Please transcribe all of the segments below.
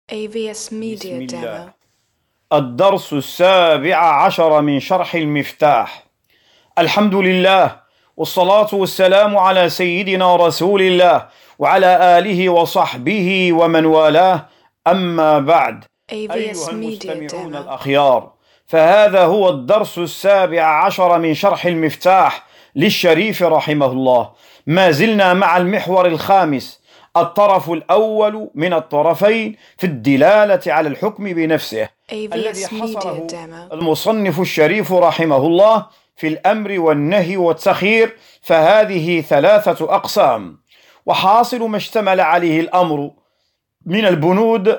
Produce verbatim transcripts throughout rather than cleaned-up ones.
إيه في إس بسم Media الله. Demo. الدرس السابع عشر من شرح المفتاح. الحمد لله والصلاة والسلام على سيدنا رسول الله وعلى آله وصحبه ومن والاه، أما بعد. إيه في إس أيها Media المستمعون Demo. الأخيار، فهذا هو الدرس السابع عشر من شرح المفتاح للشريف رحمه الله. ما زلنا مع المحور الخامس، الطرف الأول من الطرفين في الدلالة على الحكم بنفسه، إيه في الذي إس Media حصره Demo. المصنف الشريف رحمه الله في الأمر والنهي والتخيير، فهذه ثلاثة أقسام. وحاصل ما اشتمل عليه الأمر من البنود: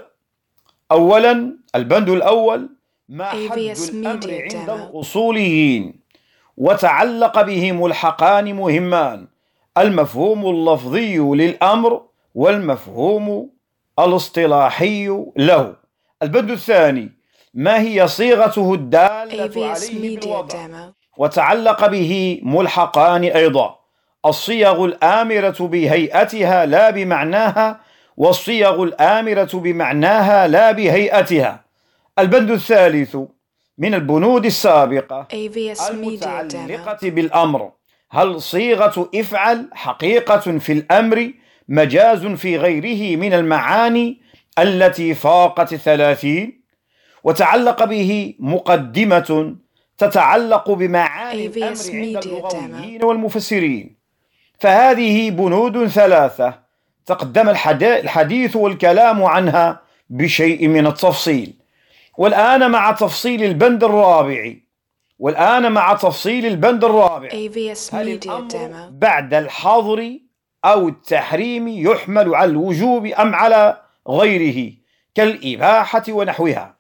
أولا، البند الأول ما إيه حد في إس الأمر Media عند Demo. الأصوليين، وتعلق به ملحقان مهمان: المفهوم اللفظي للأمر والمفهوم الاصطلاحي له. البند الثاني ما هي صيغته إيه الدالة في إس عليه Media بالوضع، Demo. وتعلق به ملحقان أيضا: الصيغ الآمرة بهيئتها لا بمعناها، والصيغ الآمرة بمعناها لا بهيئتها. البند الثالث من البنود السابقة إيه في إس Media Demo. المتعلقة بالأمر: هل صيغة افعل حقيقة في الأمر مجاز في غيره من المعاني التي فاقت الثلاثين؟ وتعلق به مقدمة تتعلق بمعاني إيه في الأمر إس عند Media Demo. اللغويين والمفسرين. فهذه بنود ثلاثة تقدم الحديث والكلام عنها بشيء من التفصيل، والآن مع تفصيل البند الرابع والآن مع تفصيل البند الرابع إيه في إس هل Media الأمر Demo. بعد الحظر أو التحريم يحمل على الوجوب أم على غيره كالإباحة ونحوها؟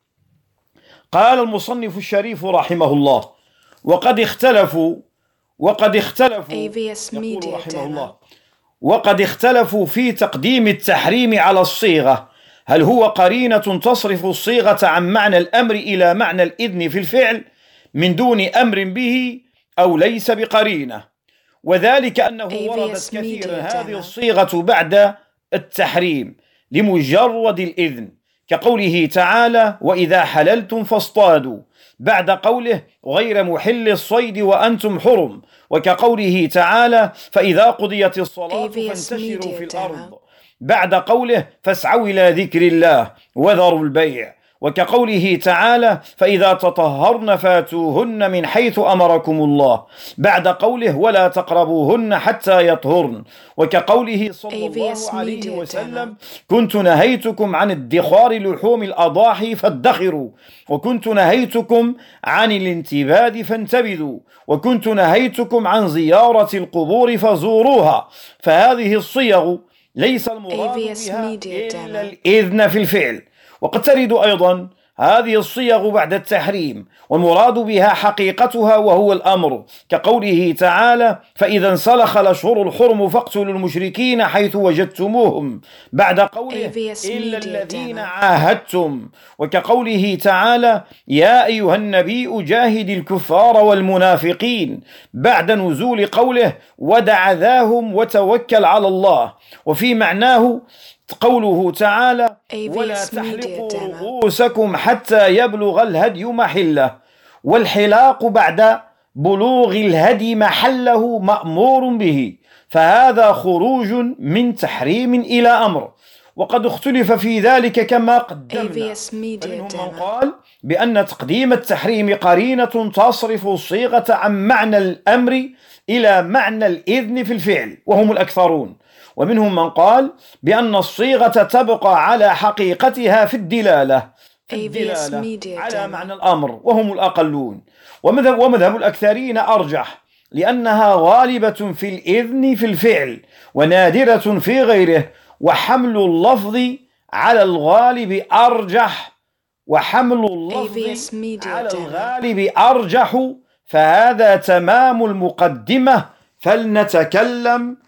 قال المصنف الشريف رحمه الله: وقد اختلفوا وقد اختلفوا إيه في إس يقول Media رحمه Demo. الله: وقد اختلفوا في تقديم التحريم على الصيغة، هل هو قرينة تصرف الصيغة عن معنى الأمر إلى معنى الإذن في الفعل من دون أمر به، أو ليس بقرينة؟ وذلك أنه إيه في وردت إس كثيرا Media هذه Demo. الصيغة بعد التحريم لمجرد الإذن، كقوله تعالى: وإذا حللتم فاصطادوا، بعد قوله: غير محل الصيد وأنتم حرم، وكقوله تعالى: فإذا قضيت الصلاة إيه في إس فانتشروا Media في Demo. الأرض، بعد قوله: فاسعوا إلى ذكر الله وذروا البيع، وكقوله تعالى: فإذا تطهرن فاتوهن من حيث أمركم الله، بعد قوله: ولا تقربوهن حتى يطهرن، وكقوله صلى إيه في الله إس عليه Media وسلم: Demo. كنت نهيتكم عن ادخار لحوم الأضاحي فادخروا، وكنت نهيتكم عن الانتباد فانتبذوا، وكنت نهيتكم عن زيارة القبور فزوروها. فهذه الصيغ ليس المراد إيه في إس بها Media إلا Demo. الإذن في الفعل. وقد ترد أيضا هذه الصيغ بعد التحريم والمراد بها حقيقتها وهو الأمر، كقوله تعالى: فإذا انسلخ الأشهر الحرم فاقتلوا المشركين حيث وجدتموهم، بعد قوله: إيه في إس إلا Media الذين Demo. عاهدتم، وكقوله تعالى: يا أيها النبي جاهد الكفار والمنافقين، بعد نزول قوله: ودع ذاهم وتوكل على الله. وفي معناه قوله تعالى: ولا إيه في إس Media تحلقوا Demo. رؤوسكم حتى يبلغ الهدي محله، والحلاق بعد بلوغ الهدي محله مأمور به، فهذا خروج من تحريم إلى أمر. وقد اختلف في ذلك كما إيه قدمنا، في إس Media فمنهم من Demo. قال بأن تقديم التحريم قرينة تصرف الصيغة عن معنى الأمر إلى معنى الإذن في الفعل، وهم الأكثرون. ومنهم من قال بأن الصيغة تبقى على حقيقتها في الدلالة في إيه في إس الدلالة Media على Demo. معنى الأمر، وهم الأقلون. ومذهب, ومذهب الأكثرين أرجح، لأنها غالبة في الإذن في الفعل ونادرة في غيره، وحمل اللفظ على الغالب أرجح وحمل إيه في اللفظ إس Media على Demo. الغالب أرجح. فهذا تمام المقدمة، فلنتكلم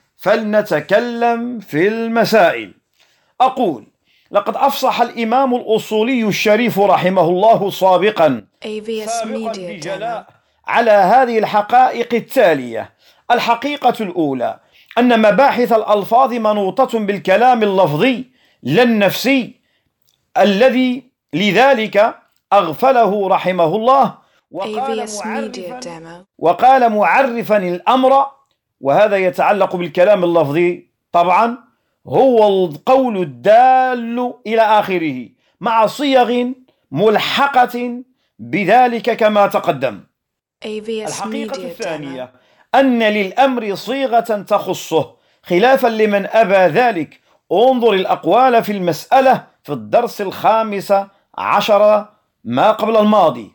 فلنتكلم في المسائل. أقول: لقد أفصح الإمام الأصولي الشريف رحمه الله سابقا إيه في إس سابقا Media Demo. بجلاء على هذه الحقائق التالية: الحقيقة الأولى أن مباحث الألفاظ منوطة بالكلام اللفظي لا النفسي الذي لذلك أغفله رحمه الله وقال معرفا, وقال معرفا الأمر، وهذا يتعلق بالكلام اللفظي طبعا، هو القول الدال إلى آخره مع صيغ ملحقة بذلك كما تقدم. الحقيقة الثانية أن للأمر صيغة تخصه خلافا لمن أبى ذلك. انظر الأقوال في المسألة في الدرس الخامس عشر ما قبل الماضي.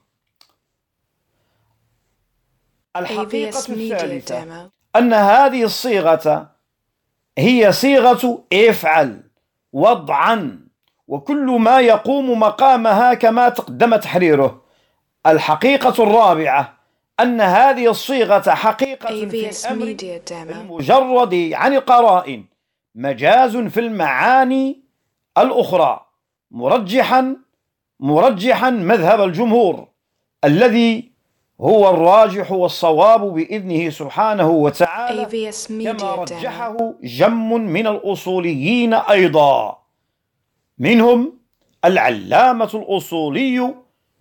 الحقيقة الثالثة أن هذه الصيغة هي صيغة افعل وضعا وكل ما يقوم مقامها كما تقدم تحريره. الحقيقة الرابعة أن هذه الصيغة حقيقة في الأمر المجرد عن القرائن مجاز في المعاني الأخرى، مرجحا مرجحا مذهب الجمهور الذي هو الراجح والصواب بإذنه سبحانه وتعالى، كما رجحه جم من الأصوليين أيضا، منهم العلامة الأصولي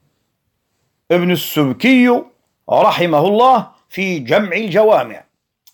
ابن السبكي رحمه الله في جمع الجوامع.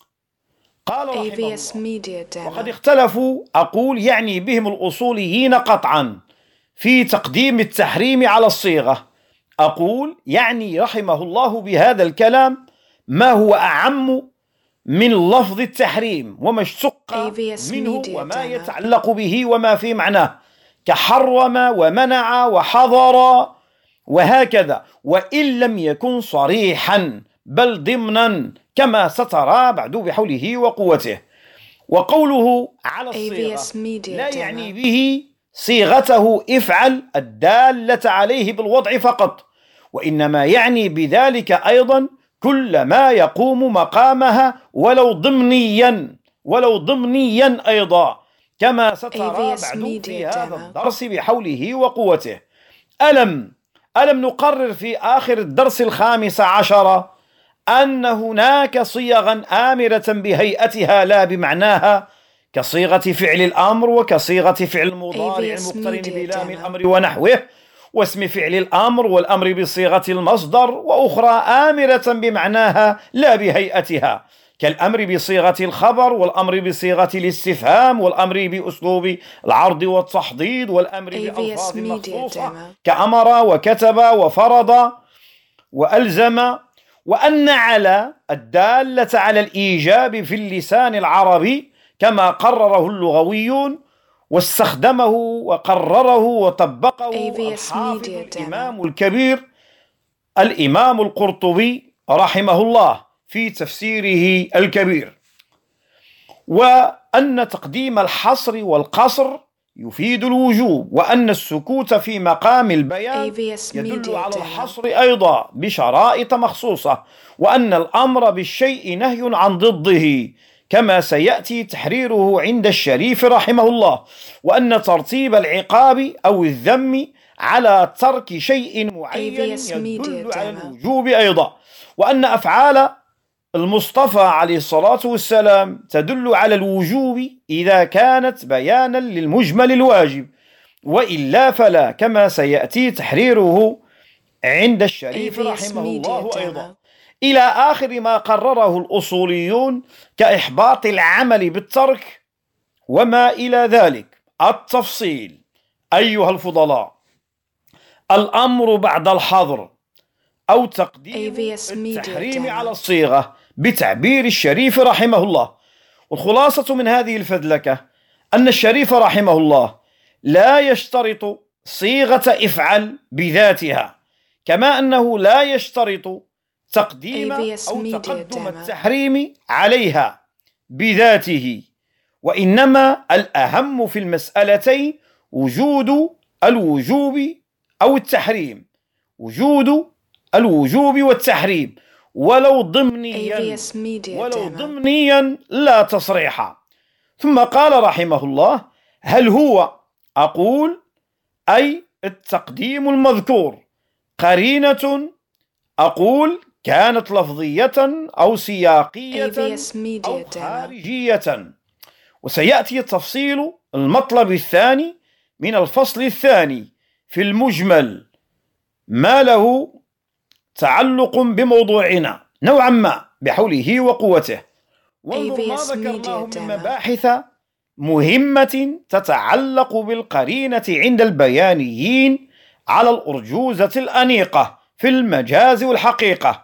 قال رحمه الله: وقد اختلفوا، أقول يعني بهم الأصوليين قطعا، في تقديم التحريم على الصيغة. أقول يعني رحمه الله بهذا الكلام ما هو أعم من لفظ التحريم وما اشتق منه وما يتعلق به وما في معناه، كحرم ومنع وحظر وهكذا، وإن لم يكن صريحا بل ضمنا كما سترى بعد بحوله وقوته. وقوله على الصيغة لا يعني به صيغته افعل الدالة عليه بالوضع فقط، وإنما يعني بذلك أيضا كل ما يقوم مقامها ولو ضمنيا ولو ضمنيا أيضا كما سترى بعد في هذا الدرس بحوله وقوته. ألم ألم نقرر في آخر الدرس الخامس عشر أن هناك صيغا آمرة بهيئتها لا بمعناها، كصيغة فعل الأمر وكصيغة فعل المضارع المقترن بلام الأمر ونحوه، واسم فعل الأمر والأمر بصيغة المصدر، وأخرى آمرة بمعناها لا بهيئتها، كالأمر بصيغة الخبر والأمر بصيغة الاستفهام والأمر بأسلوب العرض والتحضيض والأمر بألفاظ مخصوصة كأمر وكتب وفرض وألزم. وأن على الدالة على الإيجاب في اللسان العربي كما قرره اللغويون واستخدمه وقرره وطبقه الحافظ الإمام الكبير الإمام القرطبي رحمه الله في تفسيره الكبير. وأن تقديم الحصر والقصر يفيد الوجوب، وأن السكوت في مقام البيان يدل على الحصر أيضا بشرائط مخصوصة، وأن الأمر بالشيء نهي عن ضده كما سيأتي تحريره عند الشريف رحمه الله، وأن ترتيب العقاب أو الذم على ترك شيء معين يدل على الوجوب أيضا، وأن أفعال المصطفى عليه الصلاة والسلام تدل على الوجوب إذا كانت بيانا للمجمل الواجب، وإلا فلا، كما سيأتي تحريره عند الشريف رحمه الله أيضا، إلى آخر ما قرره الأصوليون كإحباط العمل بالترك وما إلى ذلك. التفصيل أيها الفضلاء: الأمر بعد الحظر أو تقديم التحريم على الصيغة بتعبير الشريف رحمه الله. والخلاصة من هذه الفذلكة أن الشريف رحمه الله لا يشترط صيغة افعل بذاتها، كما أنه لا يشترط تقديم أو تقدم التحريم عليها بذاته، وإنما الأهم في المسألتين وجود الوجوب أو التحريم، وجود الوجوب والتحريم ولو ضمنيا ولو ضمنيا لا تصريحا. ثم قال رحمه الله: هل هو، أقول أي التقديم المذكور، قرينة، أقول كانت لفظية أو سياقية أو خارجية. وسيأتي تفصيل المطلب الثاني من الفصل الثاني في المجمل ما له تعلق بموضوعنا نوعا ما بحوله وقوته. وانظر ما ذكرناه من مباحث مهمة تتعلق بالقرينة عند البيانيين على الأرجوزة الأنيقة في المجاز والحقيقة.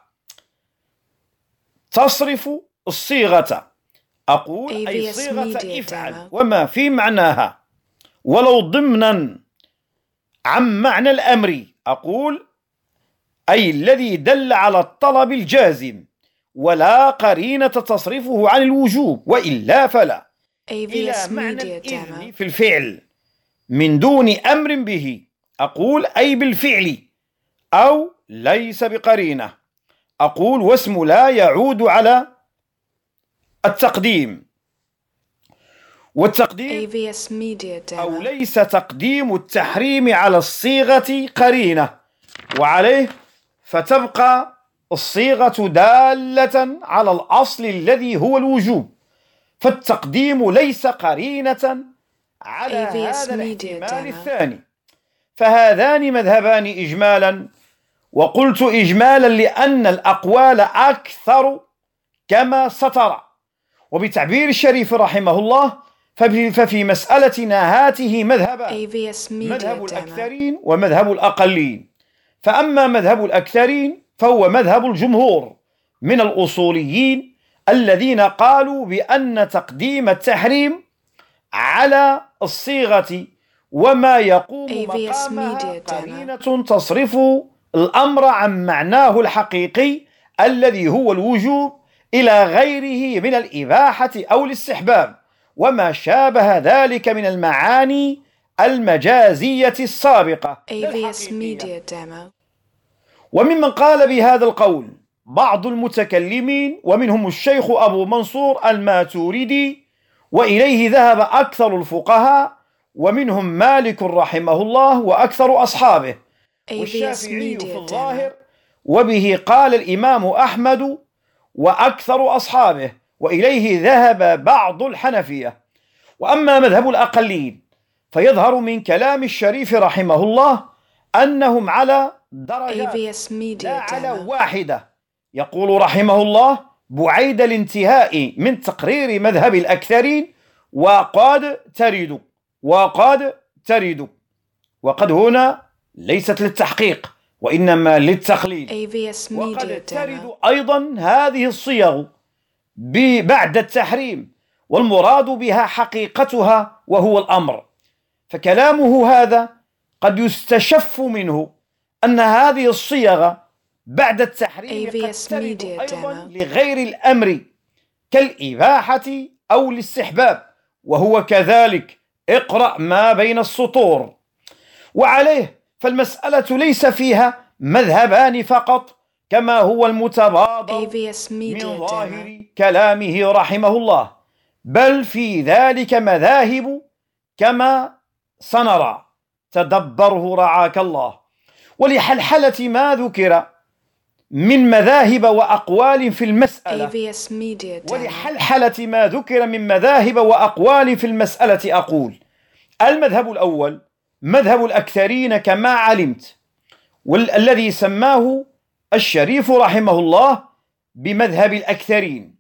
تصرف الصيغة، أقول أي صيغة افعل وما في معناها، ولو ضمنا عن معنى الأمر، أقول أي الذي دل على الطلب الجازم ولا قرينة تصرفه عن الوجوب، وإلا فلا، إلى معنى الإذن في الفعل من دون أمر به، أقول أي بالفعل، أو ليس بقرينة، أقول واسم لا يعود على التقديم، والتقديم أو ليس تقديم التحريم على الصيغة قرينة، وعليه فتبقى الصيغة دالة على الأصل الذي هو الوجوب، فالتقديم ليس قرينة على هذا الاحتمال الثاني. فهذان مذهبان إجمالا، وقلت إجمالا لأن الأقوال أكثر كما سطر. وبتعبير الشريف رحمه الله ففي مسألتنا هاته مذهبان، مذهب الأكثرين ومذهب الأقلين. فأما مذهب الأكثرين فهو مذهب الجمهور من الأصوليين الذين قالوا بأن تقديم التحريم على الصيغة وما يقوم مقامها قرينة تصرف الأمر عن معناه الحقيقي الذي هو الوجوب إلى غيره من الإباحة أو الاستحباب وما شابه ذلك من المعاني المجازية السابقة. وممن قال بهذا القول بعض المتكلمين، ومنهم الشيخ أبو منصور الماتريدي، وإليه ذهب أكثر الفقهاء، ومنهم مالك رحمه الله وأكثر أصحابه، والشافعي في الظاهر، وبه قال الإمام أحمد وأكثر أصحابه، وإليه ذهب بعض الحنفية. وأما مذهب الأقلين فيظهر من كلام الشريف رحمه الله أنهم على درجة لا على واحدة. يقول رحمه الله بعيد الانتهاء من تقرير مذهب الأكثرين وقد ترد وقد ترد وقد هنا ليست للتحقيق وإنما للتقليل. وقد ترد أيضا هذه الصيغ بعد التحريم والمراد بها حقيقتها وهو الأمر. فكلامه هذا قد يستشف منه أن هذه الصيغ بعد التحريم قد ترد أيضا لغير الأمر كالإباحة أو الاستحباب، وهو كذلك، اقرأ ما بين السطور. وعليه فالمسألة ليس فيها مذهبان فقط كما هو المتبادر من ظاهر كلامه رحمه الله، بل في ذلك مذاهب كما سنرى، تدبره رعاك الله. ولحلحلة ما ذكر من مذاهب وأقوال في المسألة ولحلحلة ما ذكر من مذاهب وأقوال في المسألة أقول المذهب الأول مذهب الأكثرين كما علمت، والذي سماه الشريف رحمه الله بمذهب الأكثرين.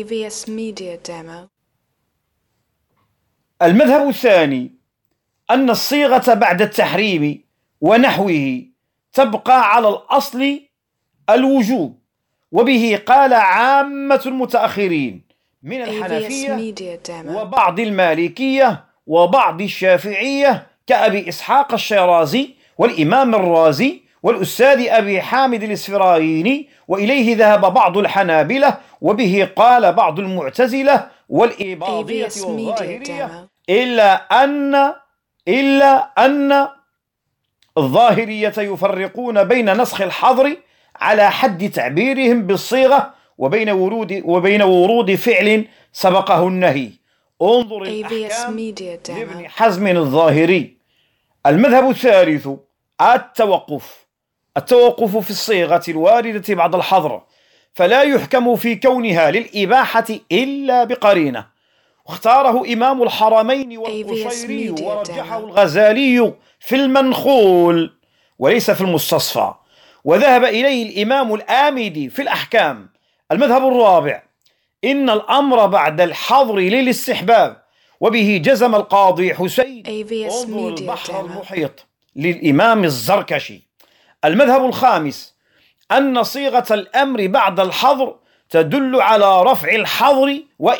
المذهب الثاني أن الصيغة بعد التحريم ونحوه تبقى على الأصل الوجوب، وبه قال عامة المتأخرين من الحنفية وبعض المالكية وبعض الشافعية كأبي إسحاق الشيرازي والإمام الرازي والأستاذ أبي حامد الإسفرايني، وإليه ذهب بعض الحنابلة، وبه قال بعض المعتزلة والإباضية والظاهرية، إلا أن إلا أن الظاهرية يفرقون بين نسخ الحظر على حد تعبيرهم بالصيغة وبين ورود وبين ورود فعل سبقه النهي. انظر الأحكام لابن حزم الظاهري. المذهب الثالث التوقف التوقف في الصيغة الواردة بعد الحظر، فلا يحكم في كونها للإباحة إلا بقرينة، واختاره إمام الحرمين والقشيري ورجحه الغزالي في المنخول وليس في المستصفى، وذهب إليه الإمام الآمدي في الأحكام. المذهب الرابع: إن الأمر بعد الحظر للاستحباب، وبه جزم القاضي حسين انظر البحر المحيط للإمام الزركشي. المذهب الخامس: أن صيغة الأمر بعد الحظر تدل على رفع الحظر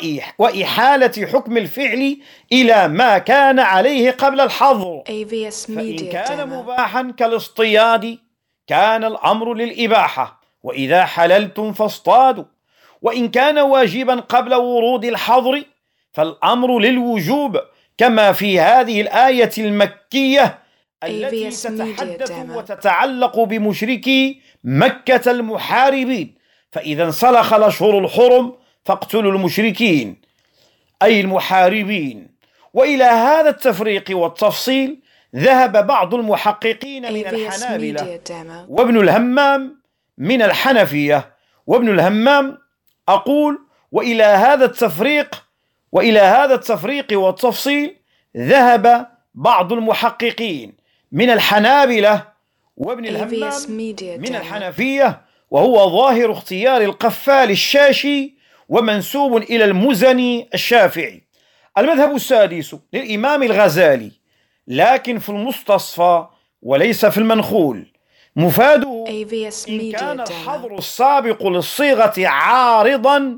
وإحالة حكم الفعل إلى ما كان عليه قبل الحظر، فإن كان مباحا كالاصطياد كان الأمر للإباحة وإذا حللتم فاصطادوا، وإن كان واجبا قبل ورود الحظر فالأمر للوجوب، كما في هذه الآية المكية التي تتحدث وتتعلق بمشركي مكة المحاربين: فإذا انسلخ الأشهر الحرم فاقتلوا المشركين أي المحاربين. وإلى هذا التفريق والتفصيل ذهب بعض المحققين من الحنابلة وابن الهمام من الحنفية. وابن الهمام أقول وإلى هذا التفريق وإلى هذا التفريق والتفصيل ذهب بعض المحققين من الحنابلة وابن الهمام من الحنفية، وهو ظاهر اختيار القفال الشاشي ومنسوب إلى المزني الشافعي. المذهب السادس للإمام الغزالي لكن في المستصفى وليس في المنخول. مفاده: إن كان الحظر السابق للصيغة عارضا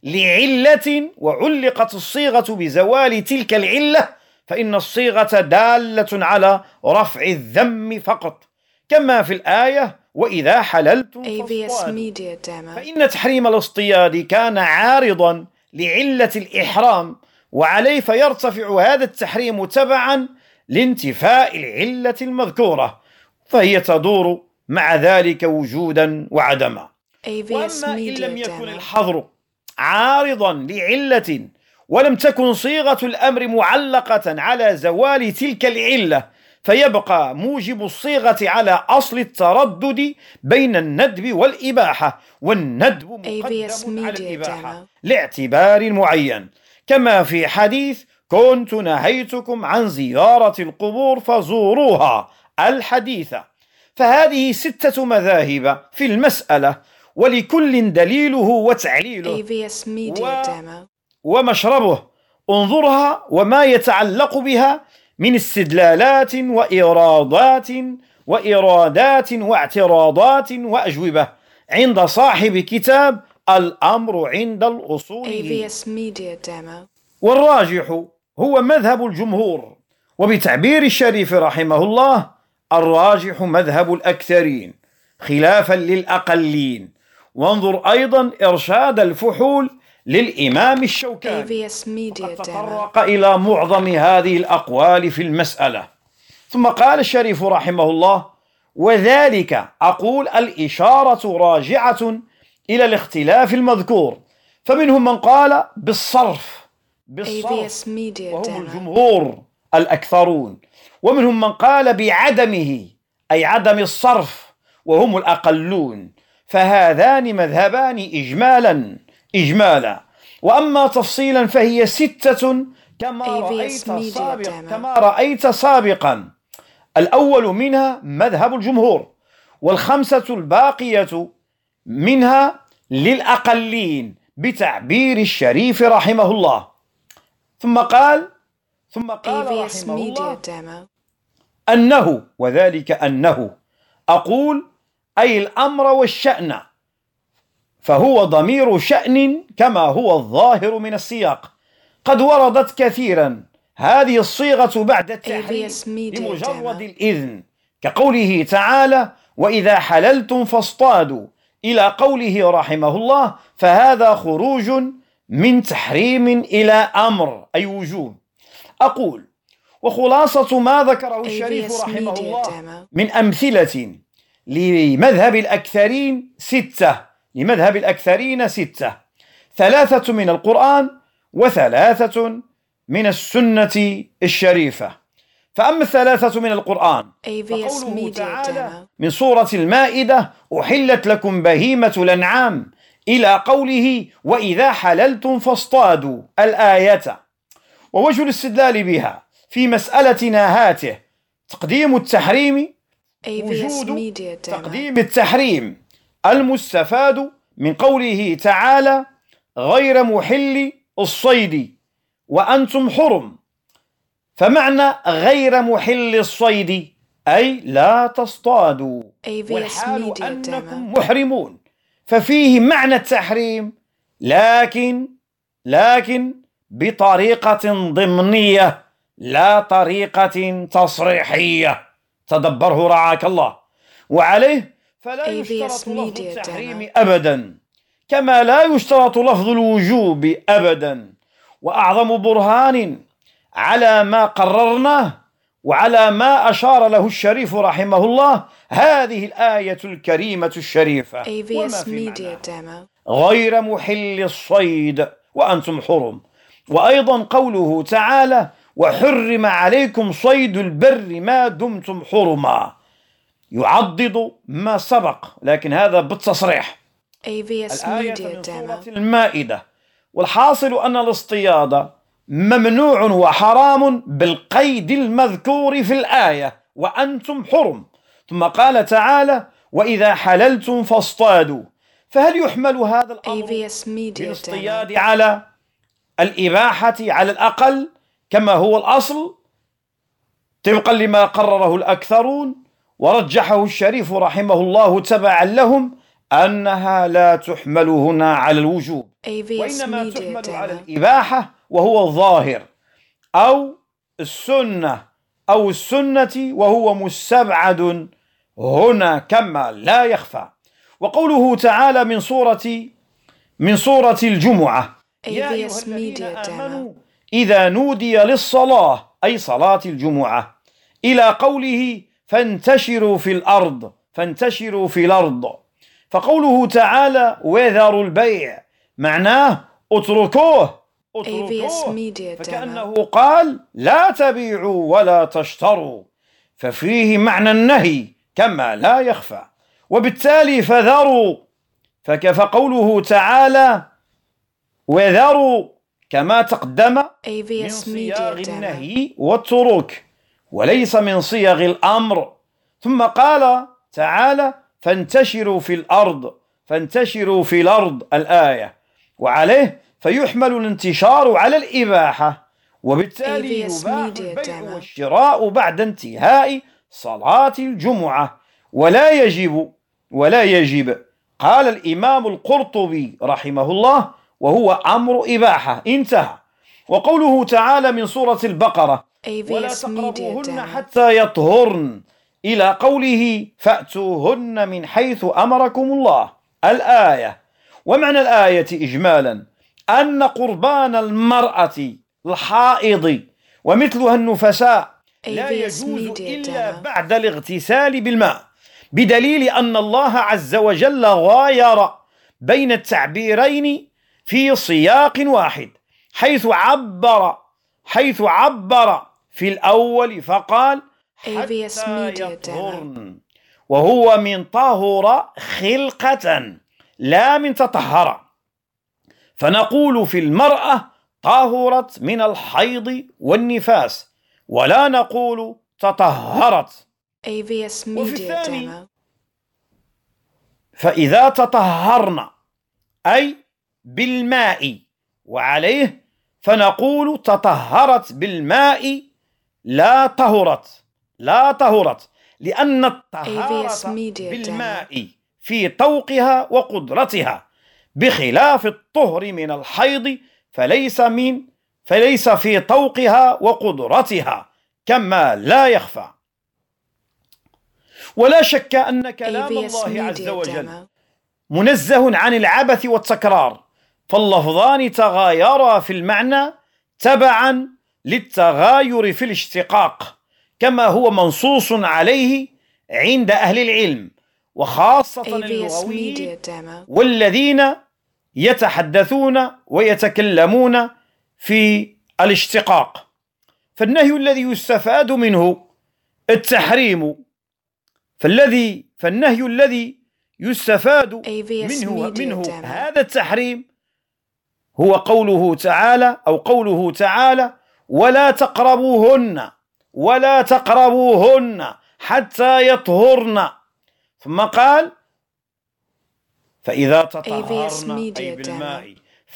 لعلة وعلقت الصيغة بزوال تلك العلة فإن الصيغة دالة على رفع الذم فقط، كما في الآية: وإذا حللتم فاصطادوا. فإن تحريم الاصطياد كان عارضا لعلة الإحرام وعليه فيرتفع هذا التحريم تبعا لانتفاء العلة المذكورة، فهي تدور مع ذلك وجودا وعدما. وأما إن لم يكن الحظر عارضا لعلة ولم تكن صيغة الأمر معلقة على زوال تلك العلة فيبقى موجب الصيغة على أصل التردد بين الندب والإباحة، والندب مقدم على الإباحة لاعتبار معين، كما في حديث: كنت نهيتكم عن زيارة القبور فزوروها الحديثة. فهذه ستة مذاهب في المسألة، ولكل دليله وتعليله و... ومشربه. انظرها وما يتعلق بها من استدلالات وإيرادات وإيرادات واعتراضات وأجوبة عند صاحب كتاب الأمر عند الأصول. والراجح هو مذهب الجمهور، وبتعبير الشريف رحمه الله: الراجح مذهب الأكثرين خلافا للأقلين. وانظر أيضا إرشاد الفحول للإمام الشوكاني، وقد تطرق إلى معظم هذه الأقوال في المسألة. ثم قال الشريف رحمه الله: وذلك أقول الإشارة راجعة إلى الاختلاف المذكور، فمنهم من قال بالصرف بالصرف وهم الجمهور الأكثرون، ومنهم من قال بعدمه أي عدم الصرف وهم الأقلون. فهذان مذهبان إجمالا إجمالا وأما تفصيلا فهي ستة كما رأيت سابقا كما رأيت سابقا. الأول منها مذهب الجمهور، والخمسة الباقية منها للأقلين بتعبير الشريف رحمه الله. ثم قال ثم قال رحمه الله أنه وذلك أنه أقول أي الأمر والشأن، فهو ضمير شأن كما هو الظاهر من السياق. قد وردت كثيرا هذه الصيغة بعد التحريم لمجرد الإذن، كقوله تعالى: وإذا حللتم فاصطادوا، إلى قوله رحمه الله: فهذا خروج من تحريم إلى أمر أي وجوب. أقول وخلاصة ما ذكره الشريف رحمه الله من أمثلة لمذهب الأكثرين ستة لمذهب الأكثرين ستة ثلاثة من القرآن وثلاثة من السنة الشريفة. فأما الثلاثة من القرآن فقوله تعالى من سورة المائدة: أحلت لكم بهيمة الأنعام، إلى قوله: وإذا حللتم فاصطادوا الآية. ووجه الاستدلال بها في مسألتنا هاته تقديم التحريم، وجود تقديم التحريم المستفاد من قوله تعالى غير محل الصيد وأنتم حرم. فمعنى غير محل الصيد أي لا تصطادوا والحال أنكم محرمون، ففيه معنى التحريم لكن لكن بطريقة ضمنية لا طريقة تصريحية. تدبره رعاك الله. وعليه فلا يشترط لفظ التحريم أبدا، كما لا يشترط لفظ الوجوب أبدا. وأعظم برهان على ما قررناه وعلى ما أشار له الشريف رحمه الله هذه الآية الكريمة الشريفة وما في معنى غير محل الصيد وأنتم حرم. وأيضا قوله تعالى وحرم عليكم صيد البر ما دمتم حرما، يعضد ما سبق لكن هذا بالتصريح. الآية من سورة المائدة. والحاصل أن الاصطياد ممنوع وحرام بالقيد المذكور في الآية وأنتم حرم. ثم قال تعالى وإذا حللتم فاصطادوا. فهل يحمل هذا الأمر بالاصطياد على الإباحة على الأقل كما هو الأصل طبقا لما قرره الأكثرون ورجحه الشريف رحمه الله تبعا لهم أنها لا تحمل هنا على الوجوب وإنما تحمل على الإباحة وهو الظاهر، أو السنة أو السنة وهو مستبعد هنا كما لا يخفى. وقوله تعالى من سورة من سورة الجمعة يا أيها الذين آمنوا إذا نودي للصلاة أي صلاة الجمعة إلى قوله فانتشروا في الأرض فانتشروا في الأرض. فقوله تعالى وذروا البيع معناه اتركوه اتركوه، فكأنه قال لا تبيعوا ولا تشتروا، ففيه معنى النهي كما لا يخفى. وبالتالي فذروا فقوله تعالى وذروا كما تقدم من صياغ النهي والترك وليس من صيغ الأمر. ثم قال تعالى فانتشروا في الأرض فانتشروا في الأرض الآية. وعليه فيحمل الانتشار على الإباحة، وبالتالي يباح البيع والشراء بعد انتهاء صلاة الجمعة ولا يجب ولا يجب قال الإمام القرطبي رحمه الله وهو أمر إباحة انتهى. وقوله تعالى من سورة البقرة ولا تقربوهن حتى يطهرن إلى قوله فأتوهن من حيث أمركم الله الآية. ومعنى الآية إجمالا أن قربان المرأة الحائض ومثلها النفساء لا يجوز إلا بعد الاغتسال بالماء، بدليل أن الله عز وجل غاير بين التعبيرين في سياق واحد، حيث عبر حيث عبر في الأول فقال حتى يطهرن وهو من طهر خلقة لا من تطهر، فنقول في المرأة طهرت من الحيض والنفاس ولا نقول تطهرت. وفي الثاني فإذا تطهرنا أي بالماء، وعليه فنقول تطهرت بالماء لا طهرت لا طهرت لأن الطهارة بالماء في طوقها وقدرتها بخلاف الطهر من الحيض فليس من فليس في طوقها وقدرتها كما لا يخفى. ولا شك أن كلام الله عز وجل منزه عن العبث والتكرار، فاللفظان تغايرا في المعنى تبعا للتغاير في الاشتقاق كما هو منصوص عليه عند أهل العلم وخاصة اللغويين والذين يتحدثون ويتكلمون في الاشتقاق. فالنهي الذي يستفاد منه التحريم فالذي فالنهي الذي يستفاد منه منه هذا التحريم هو قوله تعالى أو قوله تعالى ولا تقربوهن ولا تقربوهن حتى يطهرن. ثم قال فإذا تطهرن أي بالماء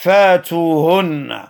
فاتوهن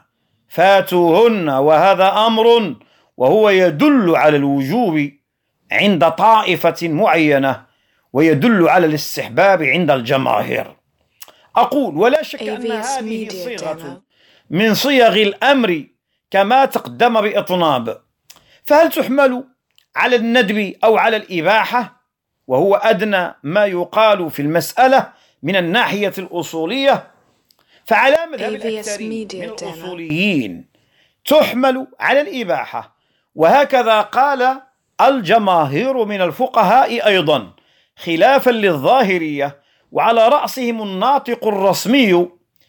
فاتوهن وهذا أمر وهو يدل على الوجوب عند طائفة معينة ويدل على الاستحباب عند الجماهير. أقول ولا شك أن هذه صيغة من صيغ الأمر كما تقدم بإطناب، فهل تحمل على الندب أو على الإباحة؟ وهو أدنى ما يقال في المسألة من الناحية الأصولية. فعلى مذهب الأكثرين من الأصوليين تحمل على الإباحة، وهكذا قال الجماهير من الفقهاء أيضا، خلافا للظاهرية، وعلى رأسهم الناطق الرسمي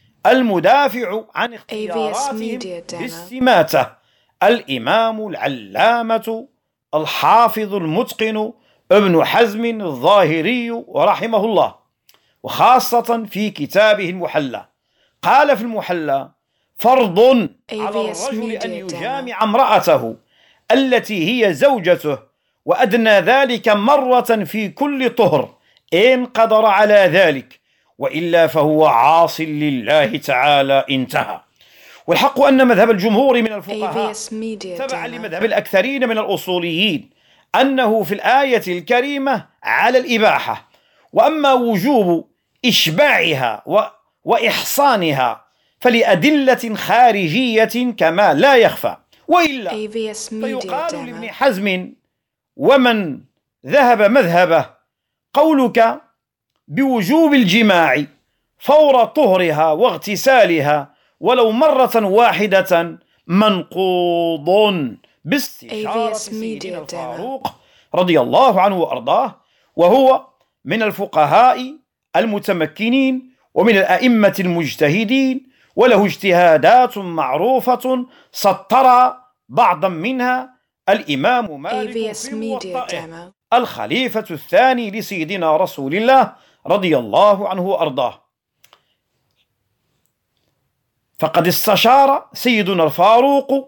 المدافع عن اختياراتهم باستماتة الإمام العلامة الحافظ المتقن ابن حزم الظاهري ورحمه الله، وخاصة في كتابه المحلى. قال في المحلى: فرض على الرجل أن يجامع امرأته التي هي زوجته، وأدنى ذلك مرة في كل طهر إن قدر على ذلك، وإلا فهو عاص لله تعالى. انتهى. والحق أن مذهب الجمهور من الفقهاء تبع لمذهب الأكثرين من الأصوليين أنه في الآية الكريمة على الإباحة، وأما وجوب إشباعها و... وإحصانها فلأدلة خارجية كما لا يخفى، وإلا فيقال لابن حزم ومن ذهب مذهبه: قولك بوجوب الجماع فور طهرها واغتسالها ولو مرة واحدة منقوض باستشارة سيدنا الفاروق رضي الله عنه وأرضاه، وهو من الفقهاء المتمكنين ومن الأئمة المجتهدين، وله اجتهادات معروفة سطر بعضا منها الإمام مالك في موطئه الخليفة الثاني لسيدنا رسول الله رضي الله عنه وأرضاه. فقد استشار سيدنا الفاروق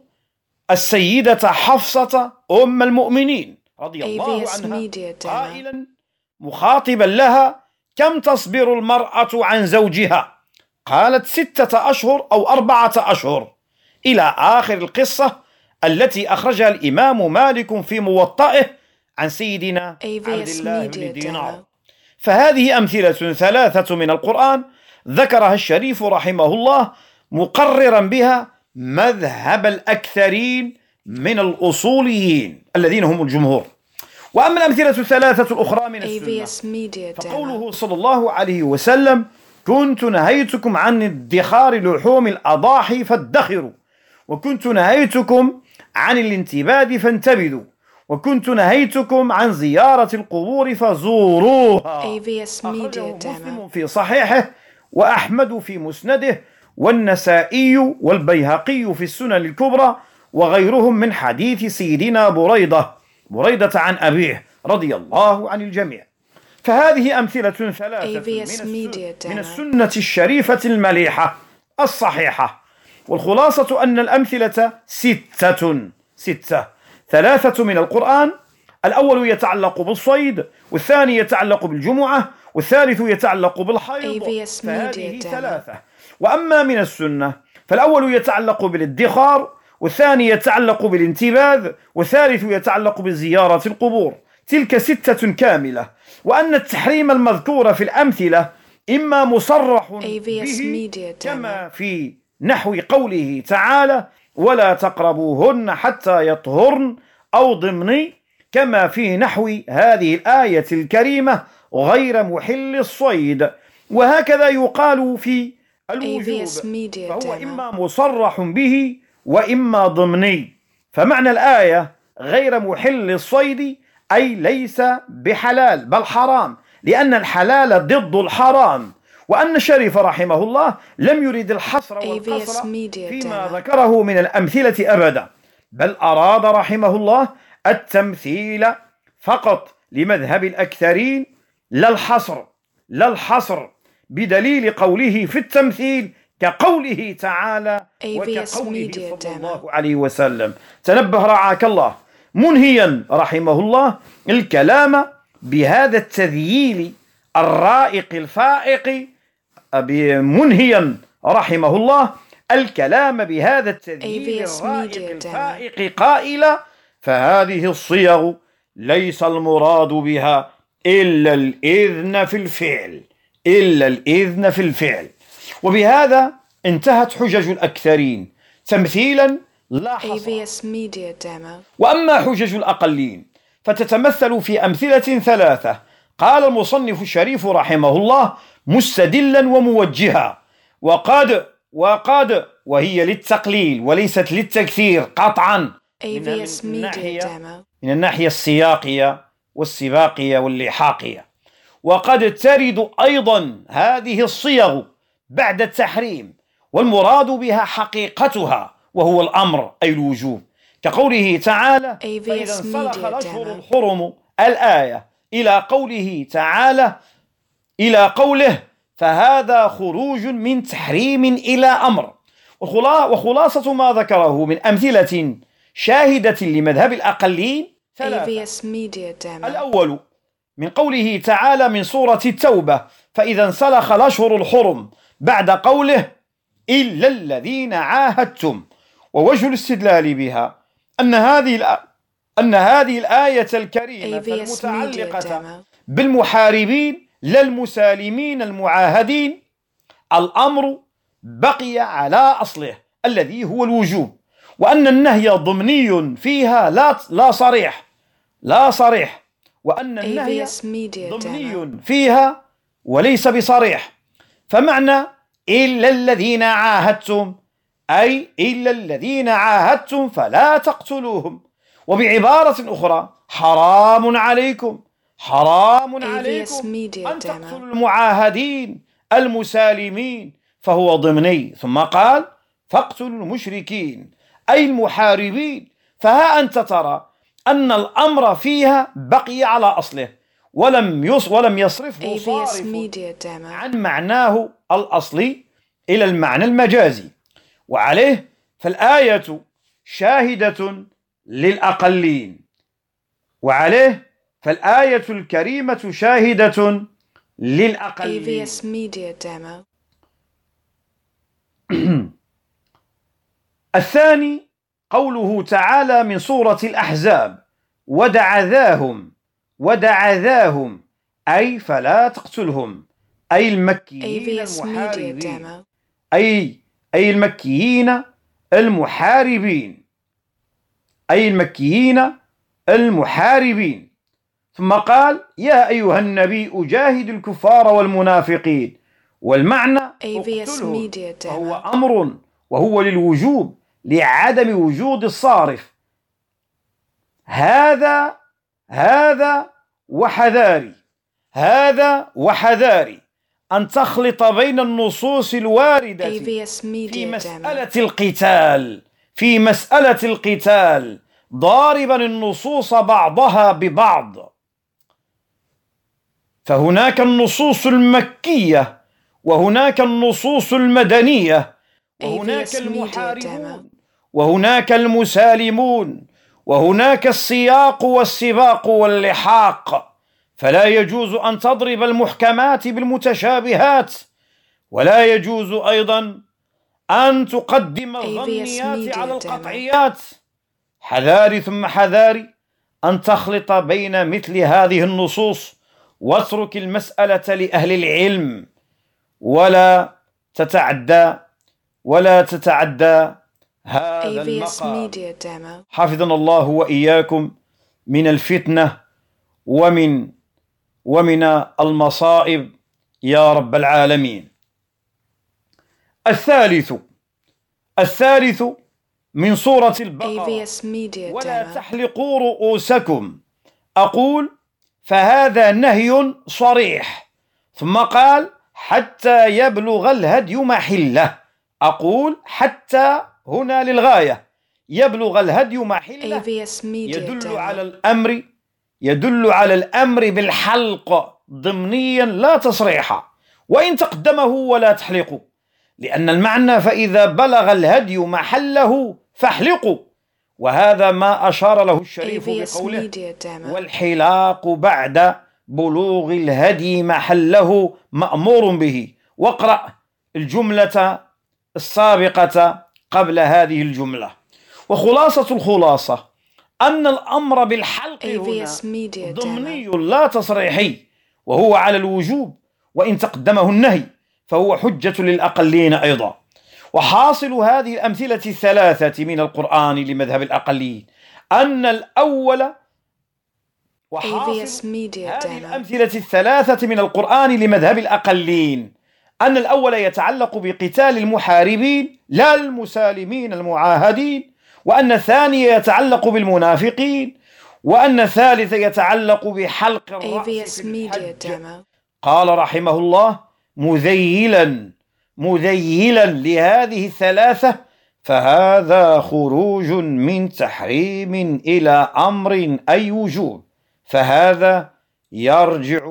السيدة حفصة أم المؤمنين رضي الله عنها قائلا مخاطبا لها: كم تصبر المرأة عن زوجها؟ قالت: ستة أشهر أو أربعة أشهر، إلى آخر القصة التي أخرجها الإمام مالك في موطئه عن سيدنا عبد الله بن دينار. فهذه أمثلة ثلاثة من القرآن ذكرها الشريف رحمه الله مقررا بها مذهب الأكثرين من الأصوليين الذين هم الجمهور. وأما الأمثلة الثلاثة الأخرى من السنة فقوله صلى الله عليه وسلم: كنت نهيتكم عن ادخار لحوم الأضاحي فادخروا، وكنت نهيتكم عن الانتباد فانتبذوا، وكنت نهيتكم عن زيارة القبور فزوروها. أخرجه مسلم في صحيحه، وأحمد في مسنده، والنسائي والبيهقي في السنن الكبرى، وغيرهم من حديث سيدنا بريدة بريدة عن أبيه رضي الله عن الجميع. فهذه أمثلة ثلاثة من السنة, من السنة الشريفة المليحة الصحيحة. والخلاصة أن الأمثلة ستة ستة ثلاثة من القرآن: الأول يتعلق بالصيد، والثاني يتعلق بالجمعة، والثالث يتعلق بالحيض. فهذه ثلاثة. وأما من السنة فالأول يتعلق بالادخار، والثاني يتعلق بالانتباذ، والثالث يتعلق بزيارة القبور. تلك ستة كاملة. وأن التحريم المذكور في الأمثلة إما مصرح به كما في نحو قوله تعالى: ولا تقربوهن حتى يطهرن، أو ضمني كما في نحو هذه الآية الكريمة: غير محل الصيد. وهكذا يقال في الوجوب، فهو إما مصرح به وإما ضمني. فمعنى الآية غير محل الصيد أي ليس بحلال بل حرام، لأن الحلال ضد الحرام. وأن الشريف رحمه الله لم يرد الحصر والقصر فيما ذكره من الأمثلة أبدا، بل أراد رحمه الله التمثيل فقط لمذهب الأكثرين، لا الحصر لا الحصر بدليل قوله في التمثيل: كقوله تعالى وكقوله صلى الله عليه وسلم. تنبه رعاك الله، منهيا رحمه الله الكلام بهذا التذييل الرائق الفائق، منهيا رحمه الله الكلام بهذا التذييل الرائق الفائق قائلا: فهذه الصيغ ليس المراد بها إلا الإذن في الفعل، إلا الإذن في الفعل. وبهذا انتهت حجج الأكثرين تمثيلا لا حصر. وأما حجج الأقلين فتتمثل في أمثلة ثلاثة. قال المصنف الشريف رحمه الله: مستدلا وموجها، وقد وقد وهي للتقليل وليست للتكثير قطعا من الناحية, من الناحية السياقية والسباقية واللحاقية. وقد ترد أيضا هذه الصيغ بعد التحريم، والمراد بها حقيقتها وهو الأمر أي الوجوب، كقوله تعالى: فإذا انسلخ الأشهر الحرم الآية، إلى قوله تعالى إلى قوله: فهذا خروج من تحريم إلى أمر. وخلاصة ما ذكره من أمثلة شاهدة لمذهب الأقلين ثلاثة. الأول من قوله تعالى من سورة التوبة: فإذا انسلخ الأشهر الحرم، بعد قوله: إلا الذين عاهدتم. ووجه الاستدلال بها أن هذه أن هذه الآية الكريمة المتعلقة بالمحاربين لا المسالمين المعاهدين، الأمر بقي على أصله الذي هو الوجوب، وأن النهي ضمني فيها لا لا صريح لا صريح وأن النهي ضمني فيها وليس بصريح. فمعنى إلا الذين عاهدتم أي إلا الذين عاهدتم فلا تقتلوهم. وبعبارة أخرى: حرام عليكم حرام عليكم أن تقتلوا المعاهدين المسالمين، فهو ضمني. ثم قال: فاقتلوا المشركين أي المحاربين. فها أنت ترى أن الأمر فيها بقي على أصله، ولم يص ولم يصرفه صارف عن معناه الأصلي إلى المعنى المجازي. وعليه فالآية شاهدة للأقلين، وعليه فالآية الكريمة شاهدة للأقلين. الثاني قوله تعالى من سورة الأحزاب: ودع ذاهم ودع ذاهم أي فلا تقتلهم، أي المكيين المحاربين أي أي المكيين المحاربين أي المكيين المحاربين. ثم قال: يا أيها النبي أجاهد الكفار والمنافقين. والمعنى اقتلهم، فهو أمر وهو للوجوب لعدم وجود الصارف. هذا هذا وحذاري هذا وحذاري أن تخلط بين النصوص الواردة في مسألة القتال في مسألة القتال ضاربا النصوص بعضها ببعض. فهناك النصوص المكية وهناك النصوص المدنية، وهناك المحاربون وهناك المسالمون، وهناك السياق والسباق واللحاق. فلا يجوز أن تضرب المحكمات بالمتشابهات، ولا يجوز أيضا أن تقدم الظنيات على القطعيات. حذاري ثم حذاري أن تخلط بين مثل هذه النصوص، واترك المسألة لأهل العلم، ولا تتعدى ولا تتعدى هذا المقام. حفظنا الله وإياكم من الفتنة ومن ومن المصائب يا رب العالمين. الثالث الثالث من سورة البقرة: ولا تحلقوا رؤوسكم. أقول: فهذا نهي صريح. ثم قال: حتى يبلغ الهدي محله. أقول: حتى هنا للغاية، يبلغ الهدي محله يدل على الأمر يدل على الأمر بالحلق ضمنيا لا تصريحا، وإن تقدمه ولا تحلقوا. لأن المعنى فإذا بلغ الهدي محله فاحلقوا، وهذا ما أشار له الشريف بقوله والحلاق بعد بلوغ الهدي محله مأمور به. واقرأ الجملة السابقة قبل هذه الجملة. وخلاصة الخلاصة أن الأمر بالحلق هنا ضمني لا تصريحي، وهو على الوجوب، وإن تقدمه النهي فهو حجة للأقلين أيضا. وحاصل هذه الأمثلة الثلاثة من القرآن لمذهب الأقلين أن الأول وحاصل هذه الأمثلة الثلاثة من القرآن لمذهب الأقلين أن الأول يتعلق بقتال المحاربين لا المسالمين المعاهدين، وأن الثاني يتعلق بالمنافقين، وأن الثالث يتعلق بحلق الرأس في الحج. قال رحمه الله مذيلا مذيلا لهذه الثلاثة فهذا خروج من تحريم إلى أمر أي وجوب، فهذا يرجع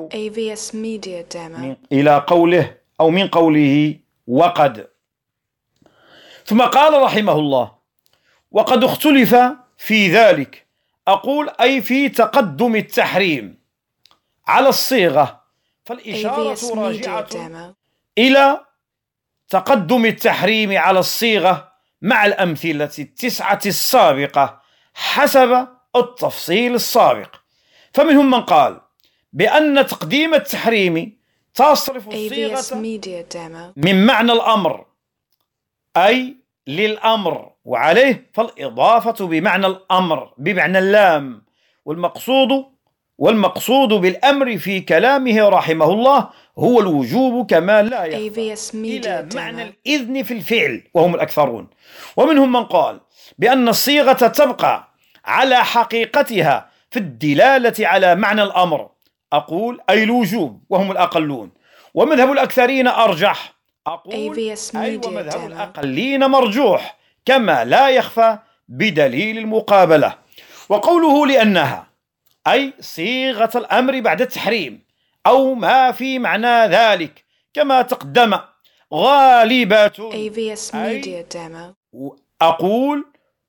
إلى قوله أو من قوله وقد. ثم قال رحمه الله وقد اختلف في ذلك، أقول أي في تقدم التحريم على الصيغة، فالإشارة راجعة إلى تقدم التحريم على الصيغة مع الأمثلة التسعة السابقة حسب التفصيل السابق. فمنهم من قال بأن تقديم التحريم تصرف الصيغة من معنى الأمر أي للأمر، وعليه فالإضافة بمعنى الأمر بمعنى اللام، والمقصود والمقصود بالأمر في كلامه رحمه الله هو الوجوب كما لا يخفى إلى معنى الإذن في الفعل، وهم الأكثرون. ومنهم من قال بأن الصيغة تبقى على حقيقتها في الدلالة على معنى الأمر، أقول أي الوجوب، وهم الأقلون. ومذهب الأكثرين أرجح، أقول أي ومذهب الأقلين مرجوح كما لا يخفى بدليل المقابلة. وقوله لأنها أي صيغة الأمر بعد التحريم أو ما في معنى ذلك كما تقدم غالبة، أي أقول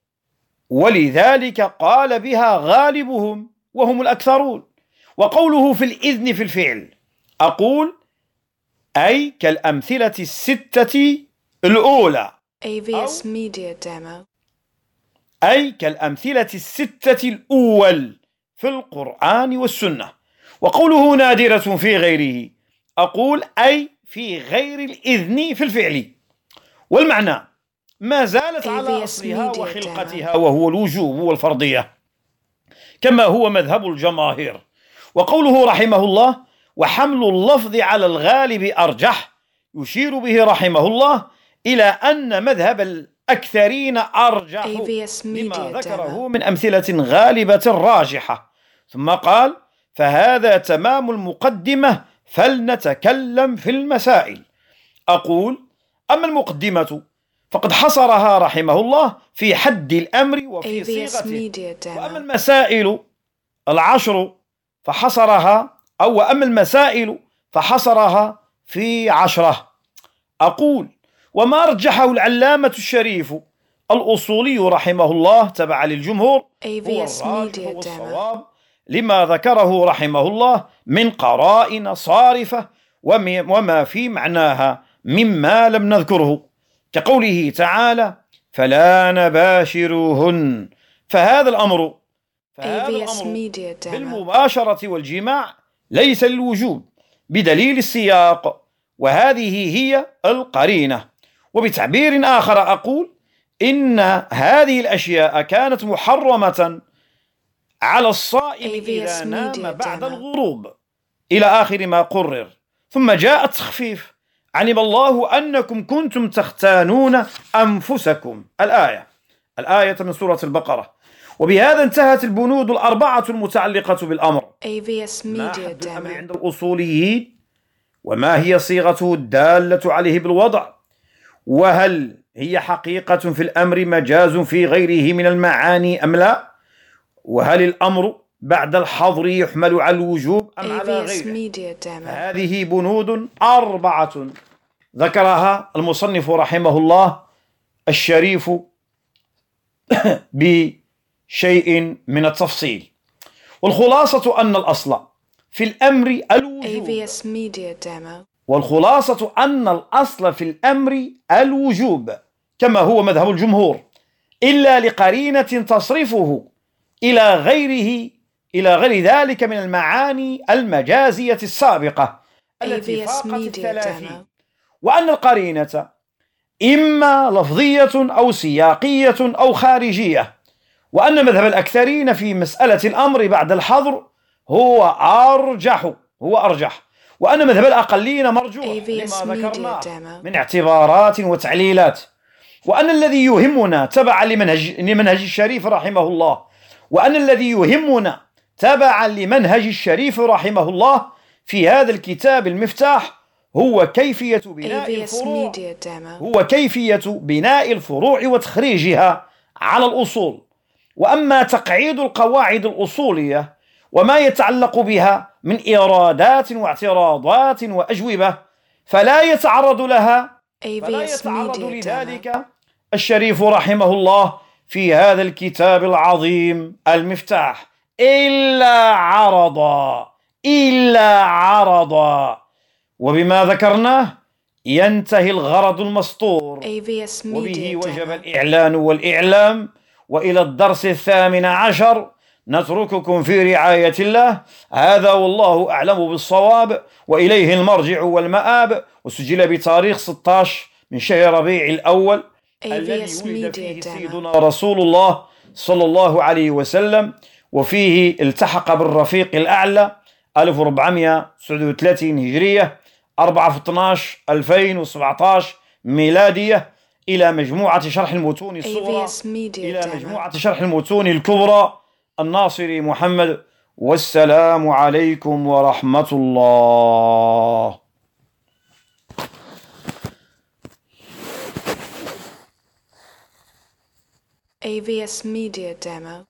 ولذلك قال بها غالبهم وهم الأكثرون. وقوله في الإذن في الفعل أقول أي كالأمثلة الستة الأولى أي كالأمثلة الستة الأول في القرآن والسنة. وقوله نادرة في غيره أقول أي في غير الإذن في الفعل، والمعنى ما زالت على أصلها وخلقتها وهو الوجوب والفرضية كما هو مذهب الجماهير. وقوله رحمه الله وحمل اللفظ على الغالب أرجح، يشير به رحمه الله إلى أن مذهب الأكثرين أرجح لما ذكره من أمثلة غالبة راجحة. ثم قال فهذا تمام المقدمة فلنتكلم في المسائل. أقول أما المقدمة فقد حصرها رحمه الله في حد الأمر وفي صيغته، وأما المسائل العشر فحصرها أو وأما المسائل فحصرها في عشرة. أقول وما رجحه العلامة الشريف الأصولي رحمه الله تبع للجمهور هو الراجح والصواب لما ذكره رحمه الله من قرائن صارفة وما في معناها مما لم نذكره، كقوله تعالى فلا نباشروهن، فهذا الأمر فهذا الأمر بالمباشرة والجماع ليس للوجوب بدليل السياق، وهذه هي القرينة. وبتعبير آخر أقول إن هذه الأشياء كانت محرمة على الصائم إذا نام بعد الغروب إلى آخر ما قرر. ثم جاء التخفيف علم الله أنكم كنتم تختانون أنفسكم، الآية الآية من سورة البقرة. وبهذا انتهت البنود الأربعة المتعلقة بالأمر. ما حد الأمر عند الأصوليين، وما هي صيغته الدالة عليه بالوضع، وهل هي حقيقة في الأمر مجاز في غيره من المعاني أم لا، وهل الأمر بعد الحظر يحمل على الوجوب أم على غيره. هذه بنود أربعة ذكرها المصنف رحمه الله الشريف بشيء من التفصيل. والخلاصة أن الأصل في الأمر الوجوب والخلاصة أن الأصل في الأمر الوجوب كما هو مذهب الجمهور، إلا لقرينة تصرفه إلى غيره إلى غير ذلك من المعاني المجازية السابقة التي فاقت الثلاثين، وأن القرينة إما لفظية أو سياقية أو خارجية، وأن مذهب الأكثرين في مسألة الأمر بعد الحظر هو أرجح هو أرجح وأن مذهب الأقلين مرجوح لما ذكرناه من اعتبارات وتعليلات، وأن الذي يهمنا تبعا لمنهج لمنهج الشريف رحمه الله وأن الذي يهمنا تبعا لمنهج الشريف رحمه الله في هذا الكتاب المفتاح هو كيفية بناء الفروع هو كيفية بناء الفروع وتخريجها على الأصول. وأما تقعيد القواعد الأصولية وما يتعلق بها من إيرادات واعتراضات وأجوبة فلا يتعرض لها فلا يتعرض لذلك الشريف رحمه الله في هذا الكتاب العظيم المفتاح إلا عرضا إلا عرضا. وبما ذكرناه ينتهي الغرض المسطور، وبه وجب الإعلان والإعلام. وإلى الدرس الثامن عشر نترككم في رعاية الله. هذا والله أعلم بالصواب، وإليه المرجع والمآب. وسجل بتاريخ ستة عشر من شهر ربيع الأول الذي ولد فيه سيدنا رسول الله صلى الله عليه وسلم، وفيه التحق بالرفيق الأعلى ألف وأربعمائة وتسعة وثلاثين هجرية أربعة في اثنا عشر ألفين وسبعة عشر ميلادية إلى مجموعة شرح المتون الصغرى إلى مجموعة شرح المتون الكبرى الناصري محمد. والسلام عليكم ورحمة الله. A V S Media Demo.